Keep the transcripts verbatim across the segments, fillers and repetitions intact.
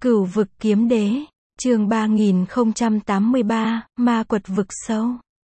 Cửu vực kiếm đế, chương ba nghìn không trăm tám mươi ba, ma quật vực sâu.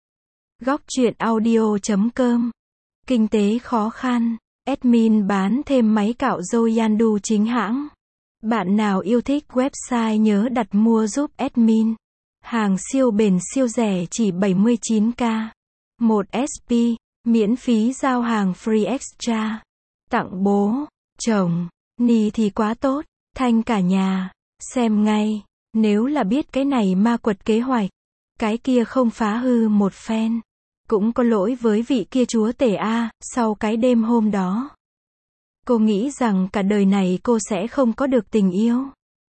Góc truyện audio chấm com. Kinh tế khó khăn, admin bán thêm máy cạo râu Yandu chính hãng. Bạn nào yêu thích website nhớ đặt mua giúp admin. Hàng siêu bền siêu rẻ chỉ bảy mươi chín k. một ét pê, miễn phí giao hàng free extra. Tặng bố, chồng, ni thì quá tốt, thanh cả nhà. Xem ngay, nếu là biết cái này ma quật kế hoạch, cái kia không phá hư một phen. Cũng có lỗi với vị kia chúa tể A, sau cái đêm hôm đó. Cô nghĩ rằng cả đời này cô sẽ không có được tình yêu.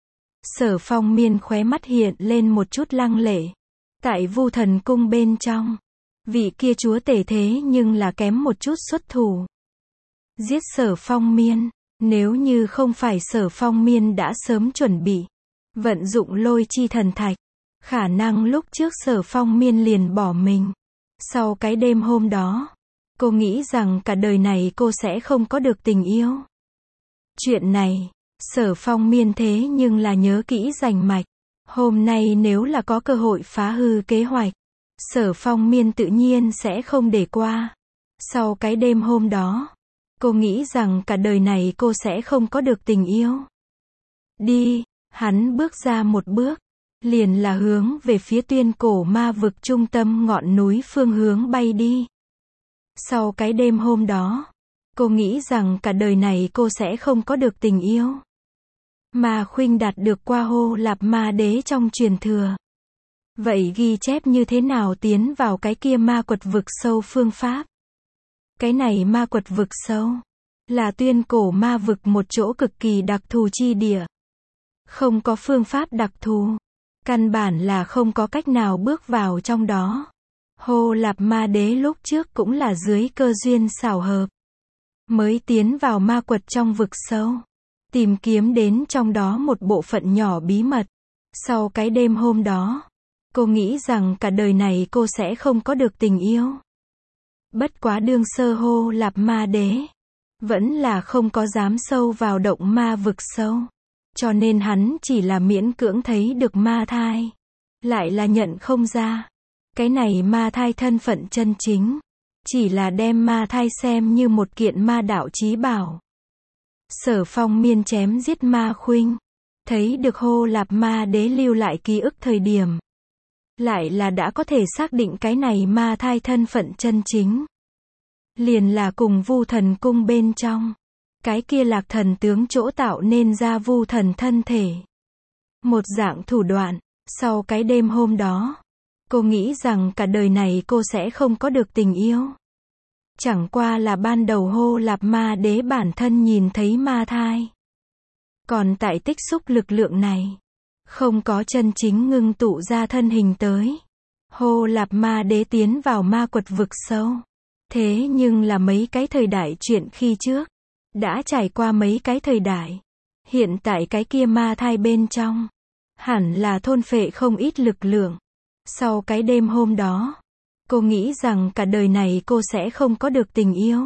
Sở Phong Miên khóe mắt hiện lên một chút lăng lệ. Tại Vu Thần Cung bên trong, vị kia chúa tể thế nhưng là kém một chút xuất thủ. Giết Sở Phong Miên. Nếu như không phải Sở Phong Miên đã sớm chuẩn bị, vận dụng lôi chi thần thạch, khả năng lúc trước Sở Phong Miên liền bỏ mình. Sau cái đêm hôm đó, cô nghĩ rằng cả đời này cô sẽ không có được tình yêu. Chuyện này, Sở Phong Miên thế nhưng là nhớ kỹ rành mạch. Hôm nay nếu là có cơ hội phá hư kế hoạch, Sở Phong Miên tự nhiên sẽ không để qua. Sau cái đêm hôm đó, cô nghĩ rằng cả đời này cô sẽ không có được tình yêu. Đi, hắn bước ra một bước, liền là hướng về phía tuyên cổ ma vực trung tâm ngọn núi phương hướng bay đi. Sau cái đêm hôm đó, cô nghĩ rằng cả đời này cô sẽ không có được tình yêu. Ma Khuynh đạt được qua Hô Lạp Ma Đế trong truyền thừa. Vậy ghi chép như thế nào tiến vào cái kia ma quật vực sâu phương pháp? Cái này ma quật vực sâu, là tuyên cổ ma vực một chỗ cực kỳ đặc thù chi địa. Không có phương pháp đặc thù, căn bản là không có cách nào bước vào trong đó. Hô Lạp Ma Đế lúc trước cũng là dưới cơ duyên xảo hợp, mới tiến vào ma quật trong vực sâu, tìm kiếm đến trong đó một bộ phận nhỏ bí mật. Sau cái đêm hôm đó, cô nghĩ rằng cả đời này cô sẽ không có được tình yêu. Bất quá đương sơ Hô Lạp Ma Đế vẫn là không có dám sâu vào động ma vực sâu, cho nên hắn chỉ là miễn cưỡng thấy được ma thai, lại là nhận không ra cái này ma thai thân phận chân chính, chỉ là đem ma thai xem như một kiện ma đạo chí bảo. Sở Phong Miên chém giết Ma Khuynh, thấy được Hô Lạp Ma Đế lưu lại ký ức thời điểm, lại là đã có thể xác định cái này ma thai thân phận chân chính. Liền là cùng Vu Thần Cung bên trong, cái kia Lạc Thần tướng chỗ tạo nên ra Vu Thần thân thể. Một dạng thủ đoạn, sau cái đêm hôm đó, cô nghĩ rằng cả đời này cô sẽ không có được tình yêu. Chẳng qua là ban đầu Hô Lạp Ma Đế bản thân nhìn thấy ma thai. Còn tại tích xúc lực lượng này, không có chân chính ngưng tụ ra thân hình tới. Hô Lạp Ma Đế tiến vào ma quật vực sâu. Thế nhưng là mấy cái thời đại chuyện khi trước, đã trải qua mấy cái thời đại. Hiện tại cái kia ma thai bên trong, hẳn là thôn phệ không ít lực lượng. Sau cái đêm hôm đó, cô nghĩ rằng cả đời này cô sẽ không có được tình yêu.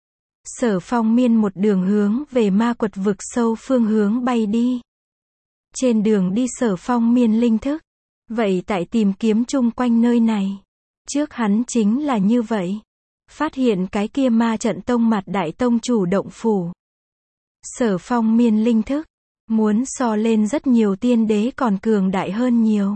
Sở Phong Miên một đường hướng về ma quật vực sâu phương hướng bay đi. Trên đường đi Sở Phong Miên linh thức, vậy tại tìm kiếm chung quanh nơi này. Trước hắn chính là như vậy. Phát hiện cái kia ma trận tông mặt đại tông chủ động phủ. Sở Phong Miên linh thức, muốn so lên rất nhiều tiên đế còn cường đại hơn nhiều.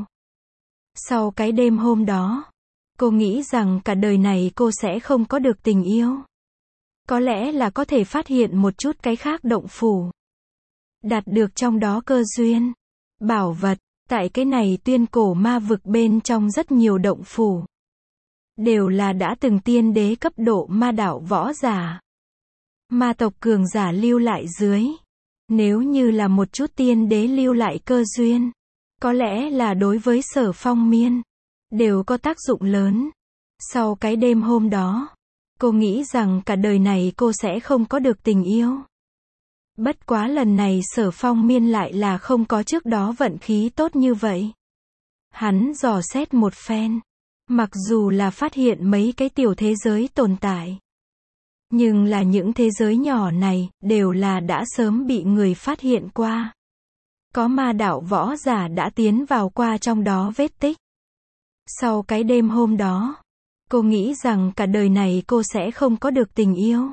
Sau cái đêm hôm đó, cô nghĩ rằng cả đời này cô sẽ không có được tình yêu. Có lẽ là có thể phát hiện một chút cái khác động phủ, đạt được trong đó cơ duyên, bảo vật. Tại cái này tuyên cổ ma vực bên trong rất nhiều động phủ, đều là đã từng tiên đế cấp độ ma đạo võ giả, ma tộc cường giả lưu lại dưới. Nếu như là một chút tiên đế lưu lại cơ duyên, có lẽ là đối với Sở Phong Miên, đều có tác dụng lớn. Sau cái đêm hôm đó, cô nghĩ rằng cả đời này cô sẽ không có được tình yêu. Bất quá lần này Sở Phong Miên lại là không có trước đó vận khí tốt như vậy. Hắn dò xét một phen, mặc dù là phát hiện mấy cái tiểu thế giới tồn tại, nhưng là những thế giới nhỏ này, đều là đã sớm bị người phát hiện qua. có ma đạo võ giả đã tiến vào qua trong đó vết tích. Sau cái đêm hôm đó, cô nghĩ rằng cả đời này cô sẽ không có được tình yêu.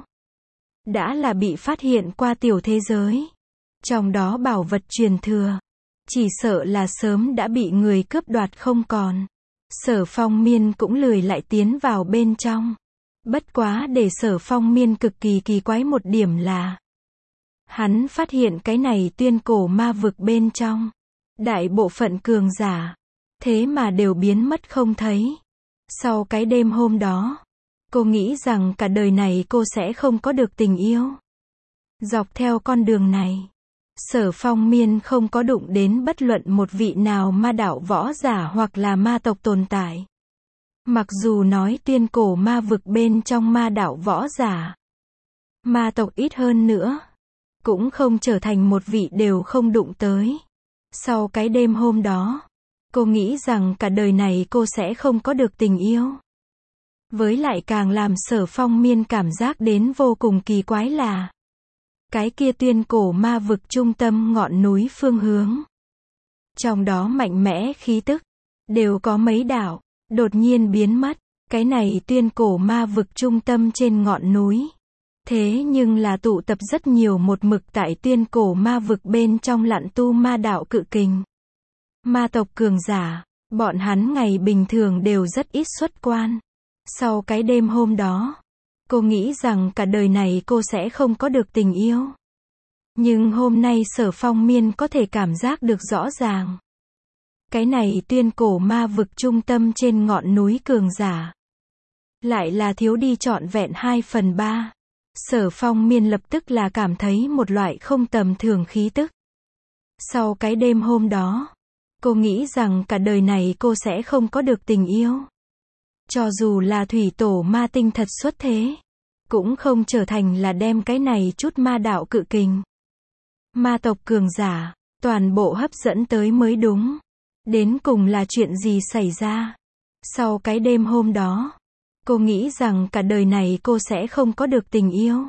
Đã là bị phát hiện qua tiểu thế giới. Trong đó bảo vật truyền thừa. Chỉ sợ là sớm đã bị người cướp đoạt không còn. Sở Phong Miên cũng lười lại tiến vào bên trong. Bất quá để Sở Phong Miên cực kỳ kỳ quái một điểm là hắn phát hiện cái này tuyên cổ ma vực bên trong. Đại bộ phận cường giả. Thế mà đều biến mất không thấy. Sau cái đêm hôm đó, cô nghĩ rằng cả đời này cô sẽ không có được tình yêu. Dọc theo con đường này, Sở Phong Miên không có đụng đến bất luận một vị nào ma đạo võ giả hoặc là ma tộc tồn tại. Mặc dù nói tuyên cổ ma vực bên trong ma đạo võ giả, ma tộc ít hơn nữa, cũng không trở thành một vị đều không đụng tới. Sau cái đêm hôm đó, cô nghĩ rằng cả đời này cô sẽ không có được tình yêu. Với lại càng làm Sở Phong Miên cảm giác đến vô cùng kỳ quái là cái kia tuyên cổ ma vực trung tâm ngọn núi phương hướng. Trong đó mạnh mẽ khí tức, đều có mấy đạo, đột nhiên biến mất. Cái này tuyên cổ ma vực trung tâm trên ngọn núi. Thế nhưng là tụ tập rất nhiều một mực tại tuyên cổ ma vực bên trong lặn tu ma đạo cự kình. Ma tộc cường giả, bọn hắn ngày bình thường đều rất ít xuất quan. Sau cái đêm hôm đó, cô nghĩ rằng cả đời này cô sẽ không có được tình yêu. Nhưng hôm nay Sở Phong Miên có thể cảm giác được rõ ràng. Cái này tuyên cổ ma vực trung tâm trên ngọn núi cường giả. Lại là thiếu đi trọn vẹn hai phần ba. Sở Phong Miên lập tức là cảm thấy một loại không tầm thường khí tức. Sau cái đêm hôm đó, cô nghĩ rằng cả đời này cô sẽ không có được tình yêu. Cho dù là thủy tổ ma tinh thật xuất thế, cũng không trở thành là đem cái này chút ma đạo cự kình. Ma tộc cường giả, toàn bộ hấp dẫn tới mới đúng. Đến cùng là chuyện gì xảy ra? Sau cái đêm hôm đó, cô nghĩ rằng cả đời này cô sẽ không có được tình yêu.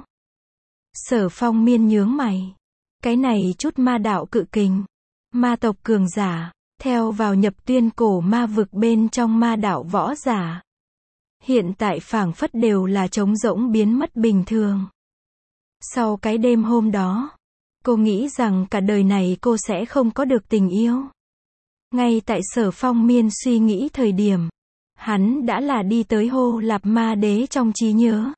Sở Phong Miên nhướng mày. Cái này chút ma đạo cự kình, ma tộc cường giả, theo vào nhập tuyên cổ ma vực bên trong ma đạo võ giả. Hiện tại phảng phất đều là trống rỗng biến mất bình thường. Sau cái đêm hôm đó, cô nghĩ rằng cả đời này cô sẽ không có được tình yêu. Ngay tại Sở Phong Miên suy nghĩ thời điểm, hắn đã là đi tới Hô Lạp Ma Đế trong trí nhớ.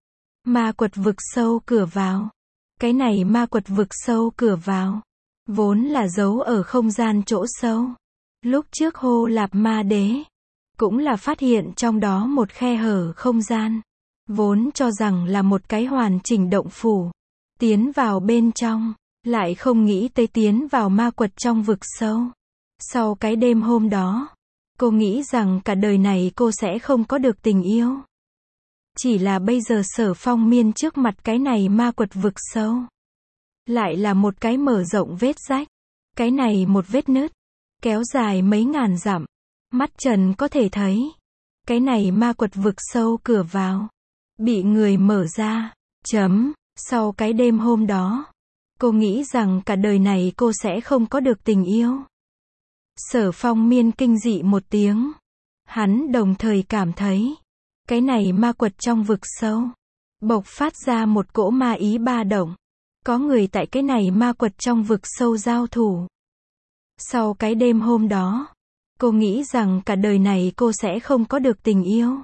Ma quật vực sâu cửa vào. Cái này ma quật vực sâu cửa vào, vốn là giấu ở không gian chỗ sâu. Lúc trước Hô Lạp Ma Đế, cũng là phát hiện trong đó một khe hở không gian. Vốn cho rằng là một cái hoàn chỉnh động phủ. Tiến vào bên trong, lại không nghĩ tới tiến vào ma quật trong vực sâu. Sau cái đêm hôm đó, cô nghĩ rằng cả đời này cô sẽ không có được tình yêu. Chỉ là bây giờ Sở Phong Miên trước mặt cái này ma quật vực sâu. Lại là một cái mở rộng vết rách. Cái này một vết nứt, kéo dài mấy ngàn dặm. Mắt trần có thể thấy. Cái này ma quật vực sâu cửa vào. Bị người mở ra. Chấm. Sau cái đêm hôm đó, cô nghĩ rằng cả đời này cô sẽ không có được tình yêu. Sở Phong Miên kinh dị một tiếng. Hắn đồng thời cảm thấy, cái này ma quật trong vực sâu, bộc phát ra một cỗ ma ý ba động. Có người tại cái này ma quật trong vực sâu giao thủ. Sau cái đêm hôm đó, cô nghĩ rằng cả đời này cô sẽ không có được tình yêu.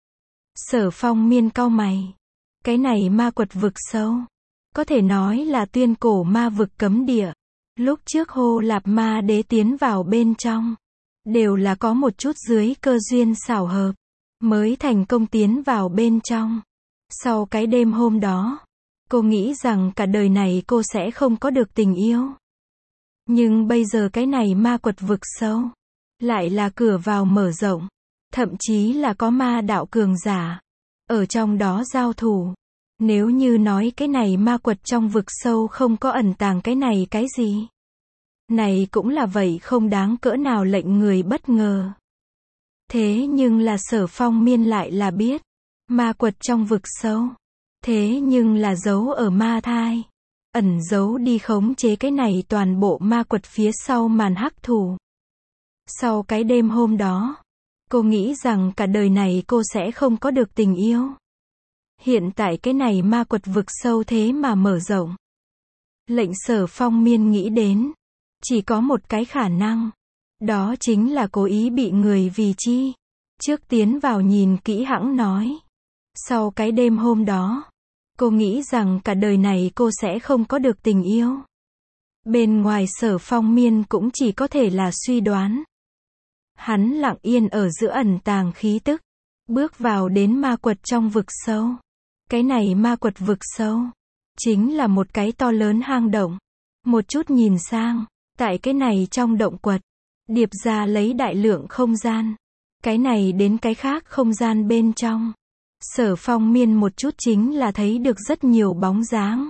Sở Phong Miên cau mày. Cái này ma quật vực sâu, có thể nói là tuyên cổ ma vực cấm địa. Lúc trước Hô Lạp Ma Đế tiến vào bên trong, đều là có một chút dưới cơ duyên xảo hợp, mới thành công tiến vào bên trong. Sau cái đêm hôm đó, cô nghĩ rằng cả đời này cô sẽ không có được tình yêu. Nhưng bây giờ cái này ma quật vực sâu, lại là cửa vào mở rộng, thậm chí là có ma đạo cường giả ở trong đó giao thủ. Nếu như nói cái này ma quật trong vực sâu không có ẩn tàng cái này cái gì, này cũng là vậy không đáng cỡ nào lệnh người bất ngờ. Thế nhưng là Sở Phong Miên lại là biết, ma quật trong vực sâu, thế nhưng là giấu ở ma thai. ẩn giấu đi khống chế cái này toàn bộ ma quật phía sau màn hắc thủ. Sau cái đêm hôm đó, cô nghĩ rằng cả đời này cô sẽ không có được tình yêu. Hiện tại cái này ma quật vực sâu thế mà mở rộng. Lệnh Sở Phong Miên nghĩ đến, chỉ có một cái khả năng, đó chính là cố ý bị người vì chi. Trước tiến vào nhìn kỹ hãng nói. Sau cái đêm hôm đó, cô nghĩ rằng cả đời này cô sẽ không có được tình yêu. Bên ngoài Sở Phong Miên cũng chỉ có thể là suy đoán. Hắn lặng yên ở giữa ẩn tàng khí tức, bước vào đến ma quật trong vực sâu. Cái này ma quật vực sâu, chính là một cái to lớn hang động. Một chút nhìn sang, tại cái này trong động quật, điệp ra lấy đại lượng không gian. Cái này đến cái khác không gian bên trong. Sở Phong Miên một chút chính là thấy được rất nhiều bóng dáng.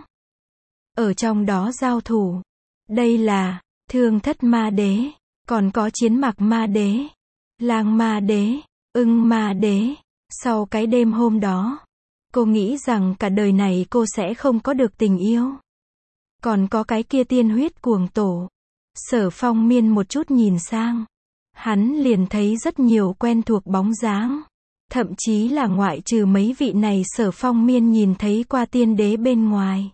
Ở trong đó giao thủ. Đây là, Thương Thất Ma Đế, còn có Chiến Mạc Ma Đế, Lang Ma Đế, Ưng Ma Đế. Sau cái đêm hôm đó, cô nghĩ rằng cả đời này cô sẽ không có được tình yêu. Còn có cái kia tiên huyết cuồng tổ. Sở Phong Miên một chút nhìn sang. Hắn liền thấy rất nhiều quen thuộc bóng dáng. Thậm chí là ngoại trừ mấy vị này Sở Phong Miên nhìn thấy qua tiên đế bên ngoài.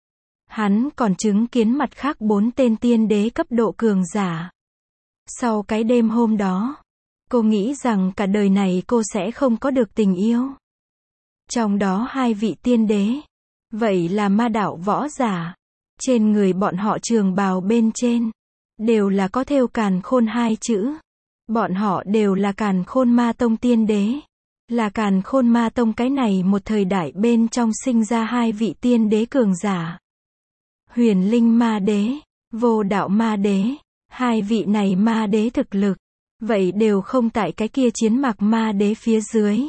Hắn còn chứng kiến mặt khác bốn tên tiên đế cấp độ cường giả. Sau cái đêm hôm đó, cô nghĩ rằng cả đời này cô sẽ không có được tình yêu. Trong đó hai vị tiên đế, vậy là ma đạo võ giả. Trên người bọn họ trường bào bên trên, đều là có thêu Càn Khôn hai chữ. Bọn họ đều là Càn Khôn Ma Tông tiên đế. Là Càn Khôn Ma Tông cái này một thời đại bên trong sinh ra hai vị tiên đế cường giả. Huyền Linh Ma Đế, Vô Đạo Ma Đế. Hai vị này ma đế thực lực, vậy đều không tại cái kia Chiến Mạc Ma Đế phía dưới.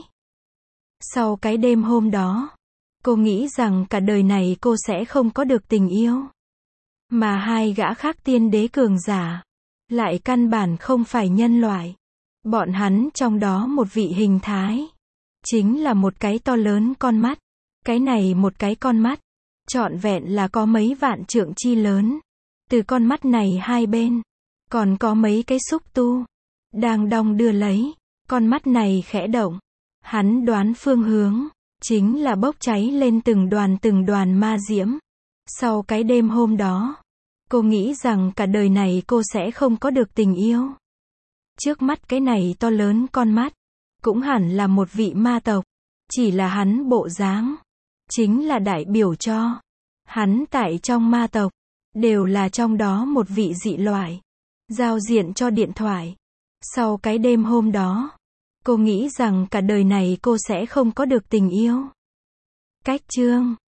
Sau cái đêm hôm đó, cô nghĩ rằng cả đời này cô sẽ không có được tình yêu. Mà hai gã khác tiên đế cường giả, lại căn bản không phải nhân loại. Bọn hắn trong đó một vị hình thái, chính là một cái to lớn con mắt. Cái này một cái con mắt, trọn vẹn là có mấy vạn trượng chi lớn. Từ con mắt này hai bên, còn có mấy cái xúc tu, đang đong đưa lấy. Con mắt này khẽ động, hắn đoán phương hướng, chính là bốc cháy lên từng đoàn từng đoàn ma diễm. Sau cái đêm hôm đó, cô nghĩ rằng cả đời này cô sẽ không có được tình yêu. Trước mắt cái này to lớn con mắt, cũng hẳn là một vị ma tộc. Chỉ là hắn bộ dáng, chính là đại biểu cho, hắn tại trong ma tộc, đều là trong đó một vị dị loại. Giao diện cho điện thoại. Sau cái đêm hôm đó, cô nghĩ rằng cả đời này cô sẽ không có được tình yêu. Cách chương